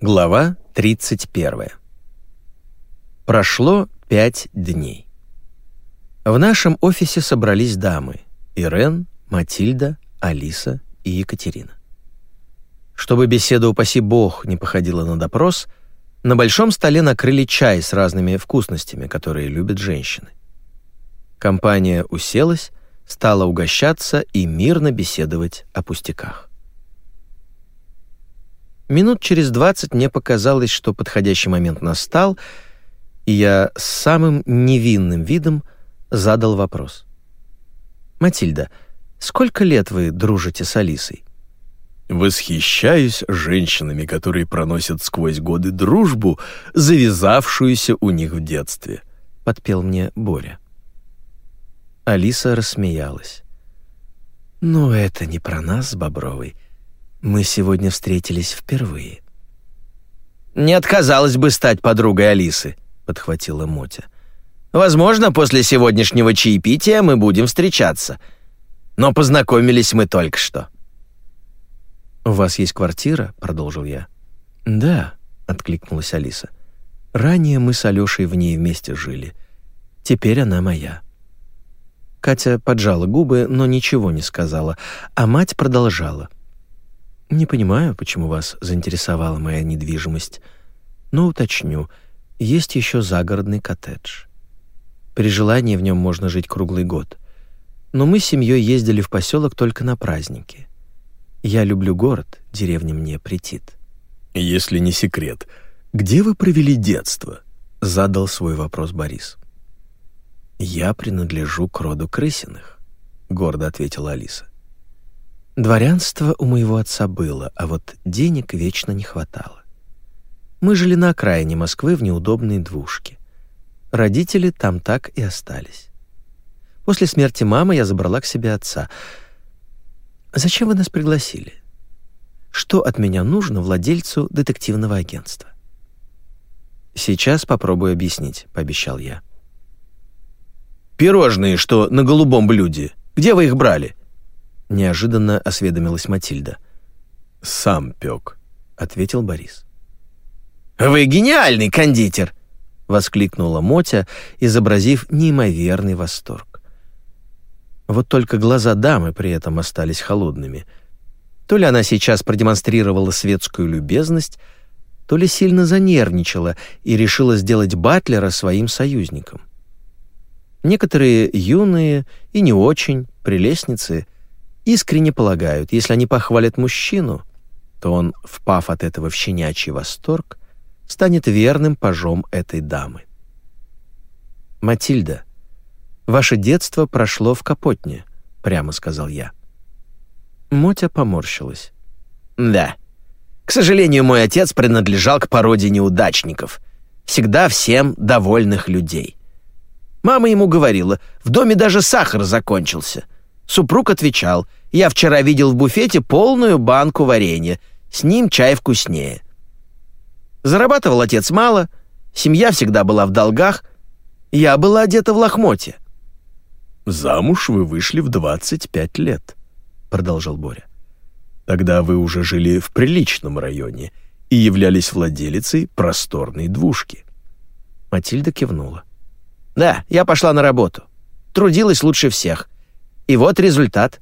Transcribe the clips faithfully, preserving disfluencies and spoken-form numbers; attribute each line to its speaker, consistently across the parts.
Speaker 1: Глава тридцать первая. Прошло пять дней. В нашем офисе собрались дамы: Ирен, Матильда, Алиса и Екатерина. Чтобы беседа, упаси бог, не походила на допрос, на большом столе накрыли чай с разными вкусностями, которые любят женщины. Компания уселась, стала угощаться и мирно беседовать о пустяках. Минут через двадцать мне показалось, что подходящий момент настал, и я с самым невинным видом задал вопрос. «Матильда, сколько лет вы дружите с Алисой?»
Speaker 2: «Восхищаюсь женщинами, которые проносят сквозь годы дружбу, завязавшуюся у них в детстве», — подпел мне Боря.
Speaker 1: Алиса рассмеялась. «Ну, это не про нас с Бобровой. Мы сегодня встретились впервые».
Speaker 3: «Не отказалась бы стать подругой Алисы», — подхватила Мотя. «Возможно, после сегодняшнего чаепития мы будем встречаться. Но познакомились мы только что».
Speaker 1: «У вас есть квартира?» — продолжил я. «Да», — откликнулась Алиса. «Ранее мы с Алёшей в ней вместе жили. Теперь она моя». Катя поджала губы, но ничего не сказала, а мать продолжала. «Не понимаю, почему вас заинтересовала моя недвижимость, но уточню, есть еще загородный коттедж. При желании в нем можно жить круглый год. Но мы с семьей ездили в поселок только на праздники. Я люблю город, деревня мне претит».
Speaker 2: «Если не секрет, где вы провели детство?» — задал свой вопрос Борис.
Speaker 1: «Я принадлежу к роду Крысиных», — гордо ответила Алиса. «Дворянство у моего отца было, а вот денег вечно не хватало. Мы жили на окраине Москвы в неудобной двушке. Родители там так и остались. После смерти мамы я забрала к себе отца. Зачем вы нас пригласили? Что от меня нужно владельцу детективного агентства?» «Сейчас попробую объяснить», — пообещал я.
Speaker 3: «Пирожные, что на голубом блюде, где вы их брали?»
Speaker 1: Неожиданно осведомилась Матильда.
Speaker 2: «Сам пек»,
Speaker 1: — ответил Борис.
Speaker 3: «Вы гениальный кондитер!» —
Speaker 1: воскликнула Мотя, изобразив неимоверный восторг. Вот только глаза дамы при этом остались холодными. То ли она сейчас продемонстрировала светскую любезность, то ли сильно занервничала и решила сделать батлера своим союзником. Некоторые юные и не очень прелестницы искренне полагают, если они похвалят мужчину, то он, впав от этого в щенячий восторг, станет верным пажом этой дамы. «Матильда, ваше детство прошло в Капотне», — прямо сказал я. Мотя поморщилась.
Speaker 3: «Да. К сожалению, мой отец принадлежал к породе неудачников. Всегда всем довольных людей. Мама ему говорила, в доме даже сахар закончился. Супруг отвечал, я вчера видел в буфете полную банку варенья, с ним чай вкуснее. Зарабатывал отец мало, семья всегда была в долгах, я была одета в лохмотья».
Speaker 2: «Замуж вы вышли в двадцать пять лет», — продолжал Боря. «Тогда вы уже жили в приличном районе и являлись владелицей просторной двушки».
Speaker 1: Матильда кивнула.
Speaker 3: «Да, я пошла на работу. Трудилась лучше всех. И вот результат».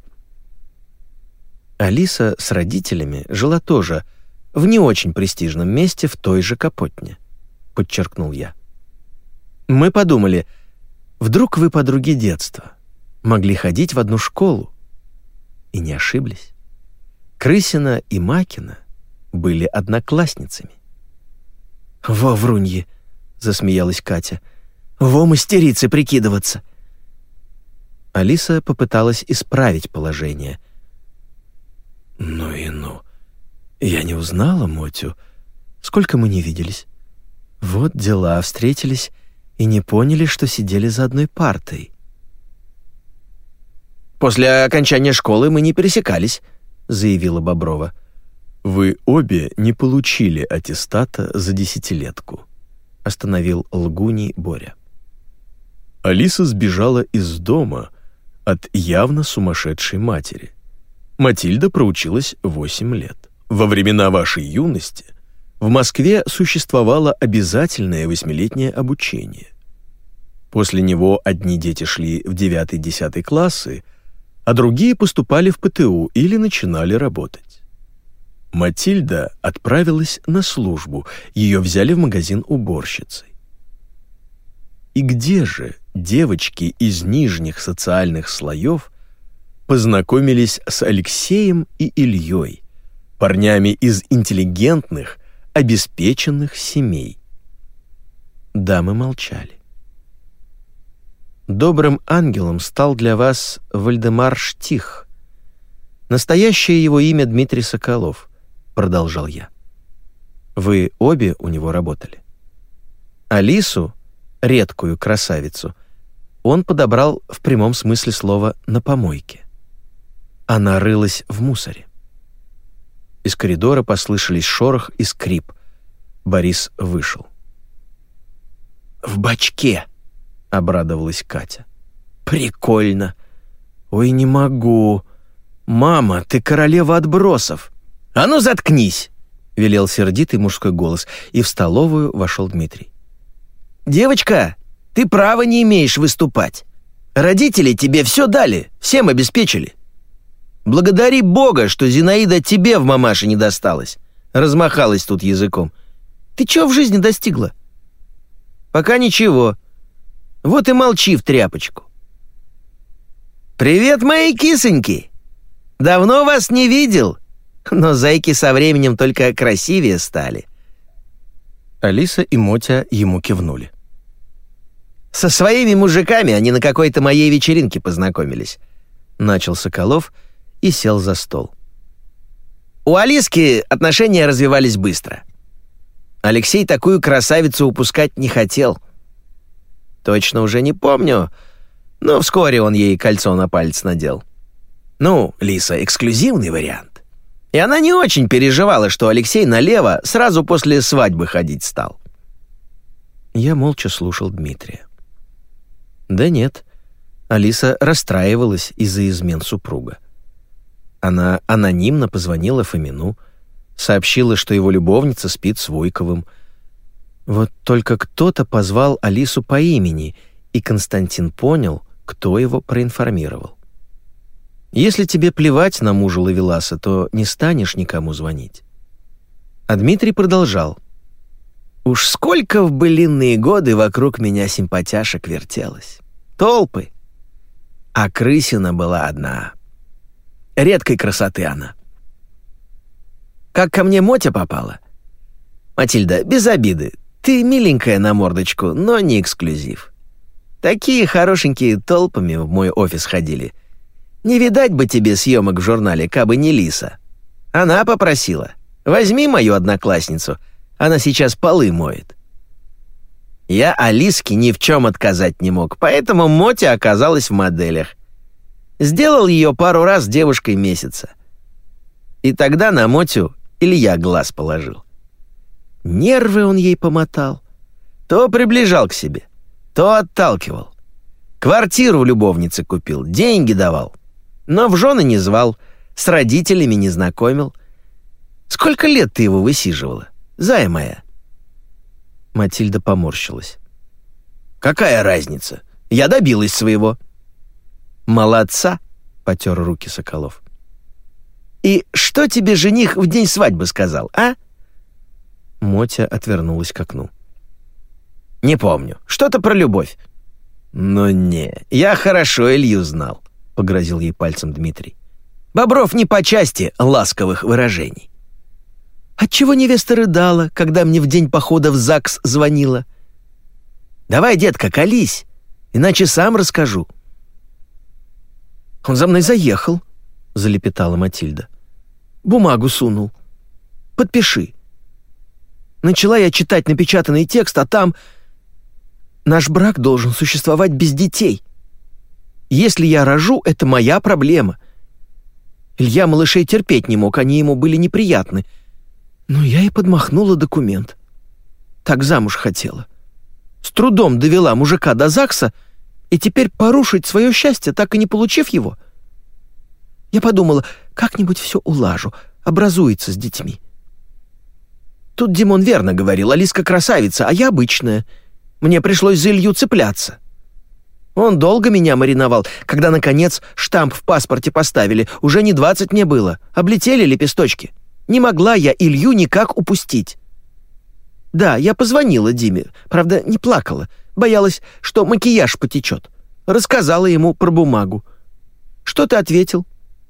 Speaker 1: Алиса с родителями жила тоже в не очень престижном месте в той же Капотне, подчеркнул я. Мы подумали, вдруг вы подруги детства, могли ходить в одну школу. И не ошиблись. Крысина и Макина были одноклассницами. «Во вруньи!» — засмеялась Катя. «Во мастерицы прикидываться!» Алиса попыталась исправить положение. «Ну и ну! Я не узнала Мотю. Сколько мы не виделись? Вот дела, встретились и не поняли, что сидели за одной партой».
Speaker 3: «После окончания школы мы не пересекались», — заявила Боброва.
Speaker 2: «Вы обе не получили аттестата за десятилетку», — остановил лгуней Боря. Алиса сбежала из дома от явно сумасшедшей матери. Матильда проучилась восемь лет. Во времена вашей юности в Москве существовало обязательное восьмилетнее обучение. После него одни дети шли в девятый-десятый классы, а другие поступали в ПТУ или начинали работать. Матильда отправилась на службу, ее взяли в магазин уборщицей. И где же девочки из нижних социальных слоев познакомились с Алексеем и Ильей, парнями из интеллигентных, обеспеченных семей? Дамы молчали. Добрым ангелом стал для вас Вальдемар Штих. Настоящее его имя Дмитрий Соколов, продолжал я. Вы обе у него работали. Алису, редкую красавицу, он подобрал в прямом смысле слова на помойке. Она рылась в мусоре. Из коридора послышались шорох и скрип. Борис вышел. «В бачке!» — обрадовалась Катя. «Прикольно! Ой, не могу! Мама, ты королева отбросов!» «А ну, заткнись!» — велел сердитый мужской голос, и в столовую вошел Дмитрий. «Девочка, ты права не имеешь выступать. Родители тебе все дали, всем обеспечили. Благодари Бога, что Зинаида тебе в мамаше не досталась. Размахалась тут языком. Ты чего в жизни достигла?» «Пока ничего. Вот и молчи в тряпочку». «Привет, мои кисоньки! Давно вас не видел, но зайки со временем только красивее стали». Алиса и Мотя ему кивнули.
Speaker 3: «Со своими мужиками они на какой-то моей вечеринке познакомились», — начал Соколов и сел за стол. «У Алиски отношения развивались быстро. Алексей такую красавицу упускать не хотел. Точно уже не помню, но вскоре он ей кольцо на палец надел. Ну, Лиса, эксклюзивный вариант. И она не очень переживала, что Алексей налево сразу после свадьбы ходить стал».
Speaker 1: Я молча слушал Дмитрия. Да нет, Алиса расстраивалась из-за измен супруга. Она анонимно позвонила Фомину, сообщила, что его любовница спит с Войковым. Вот только кто-то позвал Алису по имени, и Константин понял, кто его проинформировал. Если тебе плевать на мужа Ловеласа, то не станешь никому звонить. А Дмитрий продолжал. «Уж сколько в былинные годы вокруг меня симпатяшек вертелось. Толпы. А крысина была одна. Редкой красоты она. Как ко мне Мотя попала? Матильда, без обиды, ты миленькая на мордочку, но не эксклюзив. Такие хорошенькие толпами в мой офис ходили. Не видать бы тебе съемок в журнале, кабы не Лиса. Она попросила. Возьми мою одноклассницу, она сейчас полы моет». Я Алиске ни в чем отказать не мог, поэтому Мотя оказалась в моделях. Сделал ее пару раз девушкой месяца. И тогда на Мотю Илья глаз положил. Нервы он ей помотал. То приближал к себе, то отталкивал. Квартиру любовнице купил, деньги давал. Но в жены не звал, с родителями не знакомил. Сколько лет ты его высиживала, зая моя?» Матильда поморщилась.
Speaker 3: «Какая разница? Я добилась своего». «Молодца», — потер руки Соколов. «И что тебе жених в день свадьбы сказал, а?»
Speaker 1: Мотя отвернулась к окну.
Speaker 3: «Не помню. Что-то про любовь». «Ну не, я хорошо Илью знал», — погрозил ей пальцем Дмитрий. «Бобров не по части ласковых выражений». «Отчего невеста рыдала, когда мне в день похода в ЗАГС звонила?» «Давай, детка, колись, иначе сам расскажу». «Он за мной заехал», — залепетала Матильда. «Бумагу сунул. Подпиши». Начала я читать напечатанный текст, а там: «Наш брак должен существовать без детей. Если я рожу, это моя проблема». Илья малышей терпеть не мог, они ему были неприятны. Но я и подмахнула документ. Так замуж хотела. С трудом довела мужика до ЗАГСа, и теперь порушить свое счастье, так и не получив его. Я подумала, как-нибудь все улажу, образуется с детьми. Тут Димон верно говорил, Алиска красавица, а я обычная. Мне пришлось за Илью цепляться. Он долго меня мариновал, когда, наконец, штамп в паспорте поставили. Уже не двадцать мне было, облетели лепесточки. Не могла я Илью никак упустить. Да, я позвонила Диме, правда, не плакала. Боялась, что макияж потечет. Рассказала ему про бумагу. Что ты ответил?»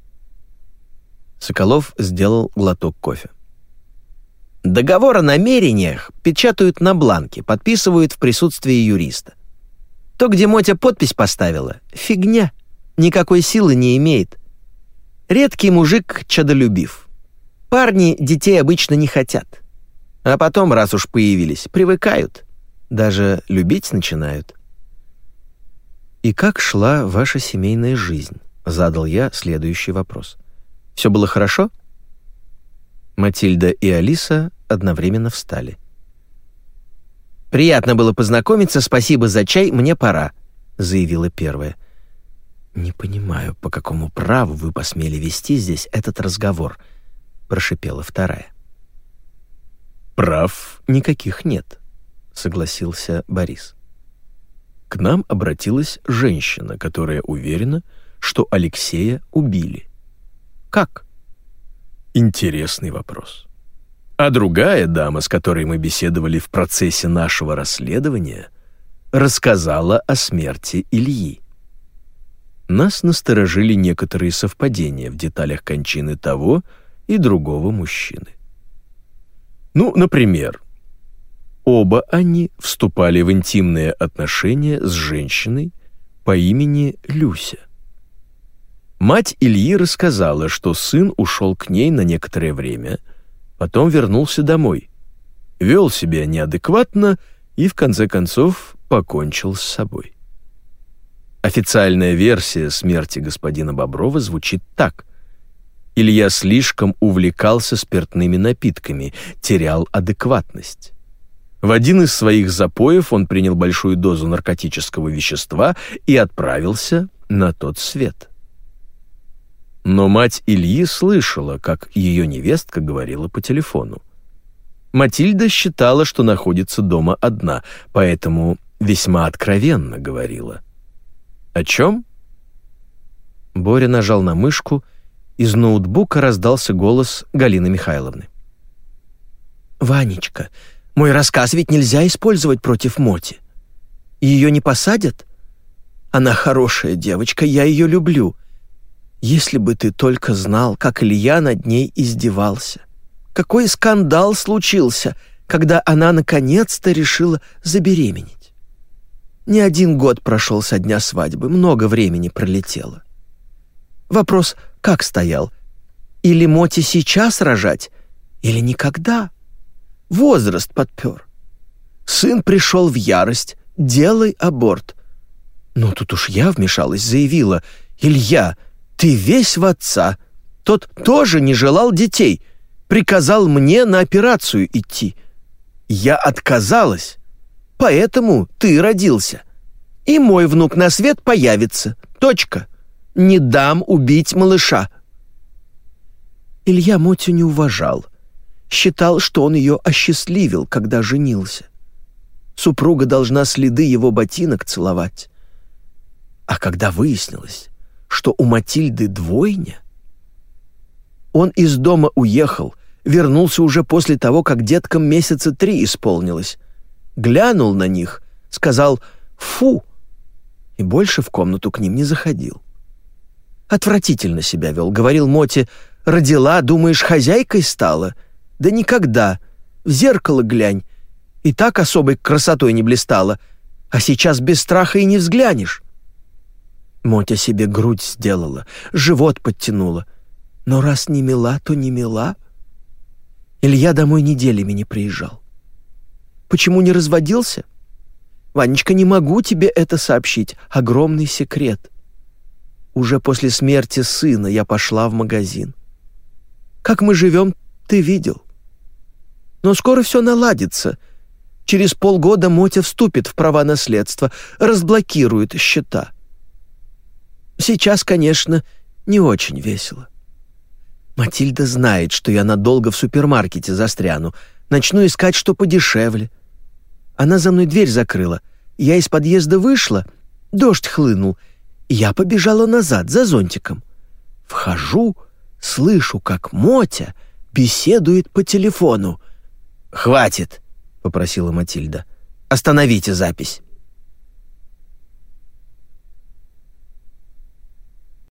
Speaker 1: Соколов сделал глоток кофе.
Speaker 3: «Договор о намерениях печатают на бланке, подписывают в присутствии юриста. То, где Мотя подпись поставила, фигня, никакой силы не имеет. Редкий мужик чадолюбив. Парни детей обычно не хотят. А потом, раз уж появились, привыкают, даже любить начинают».
Speaker 1: «И как шла ваша семейная жизнь?» — задал я следующий вопрос. «Все было хорошо?» Матильда и Алиса одновременно встали.
Speaker 3: «Приятно было познакомиться, спасибо за чай, мне пора», — заявила первая.
Speaker 1: «Не понимаю, по какому праву вы посмели вести здесь этот разговор», — прошипела вторая. «Прав никаких нет», — согласился Борис. «К нам обратилась женщина, которая уверена, что Алексея убили. Как?» «Интересный вопрос. А другая дама, с которой мы беседовали в процессе нашего расследования, рассказала о смерти Ильи. Нас насторожили некоторые совпадения в деталях кончины того и другого мужчины. Ну, например, оба они вступали в интимные отношения с женщиной по имени Люся. Мать Ильи рассказала, что сын ушел к ней на некоторое время, потом вернулся домой, вел себя неадекватно и, в конце концов, покончил с собой. Официальная версия смерти господина Боброва звучит так. Илья слишком увлекался спиртными напитками, терял адекватность. В один из своих запоев он принял большую дозу наркотического вещества и отправился на тот свет. Но мать Ильи слышала, как ее невестка говорила по телефону. Матильда считала, что находится дома одна, поэтому весьма откровенно говорила. «О чем?» Боря нажал на мышку, из ноутбука раздался голос Галины Михайловны.
Speaker 3: «Ванечка, мой рассказ ведь нельзя использовать против Моти. Ее не посадят? Она хорошая девочка, я ее люблю. Если бы ты только знал, как Илья над ней издевался. Какой скандал случился, когда она наконец-то решила забеременеть. Не один год прошел со дня свадьбы, много времени пролетело. Вопрос как стоял? Или Моти сейчас рожать, или никогда? Возраст подпер. Сын пришел в ярость, делай аборт. Но тут уж я вмешалась, заявила: «Илья, ты весь в отца. Тот тоже не желал детей, приказал мне на операцию идти. Я отказалась, поэтому ты родился. И мой внук на свет появится. Точка. Не дам убить малыша». Илья Мотю не уважал. Считал, что он ее осчастливил, когда женился. Супруга должна следы его ботинок целовать. А когда выяснилось, что у Матильды двойня, он из дома уехал, вернулся уже после того, как деткам месяца три исполнилось. Глянул на них, сказал «фу» и больше в комнату к ним не заходил. Отвратительно себя вел, говорил Моте: «Родила, думаешь, хозяйкой стала? Да никогда. В зеркало глянь. И так особой красотой не блистала. А сейчас без страха и не взглянешь». Мотя себе грудь сделала, живот подтянула. Но раз не мила, то не мила. Илья домой неделями не приезжал. Почему не разводился? Ванечка, не могу тебе это сообщить. Огромный секрет. Уже после смерти сына я пошла в магазин. Как мы живем, ты видел. Но скоро все наладится. Через полгода Мотя вступит в права наследства, разблокирует счета. Сейчас, конечно, не очень весело. Матильда знает, что я надолго в супермаркете застряну. Начну искать что подешевле. Она за мной дверь закрыла. Я из подъезда вышла, дождь хлынул. Я побежала назад за зонтиком. Вхожу, слышу, как Мотя беседует по телефону. «Хватит», — попросила Матильда. «Остановите запись».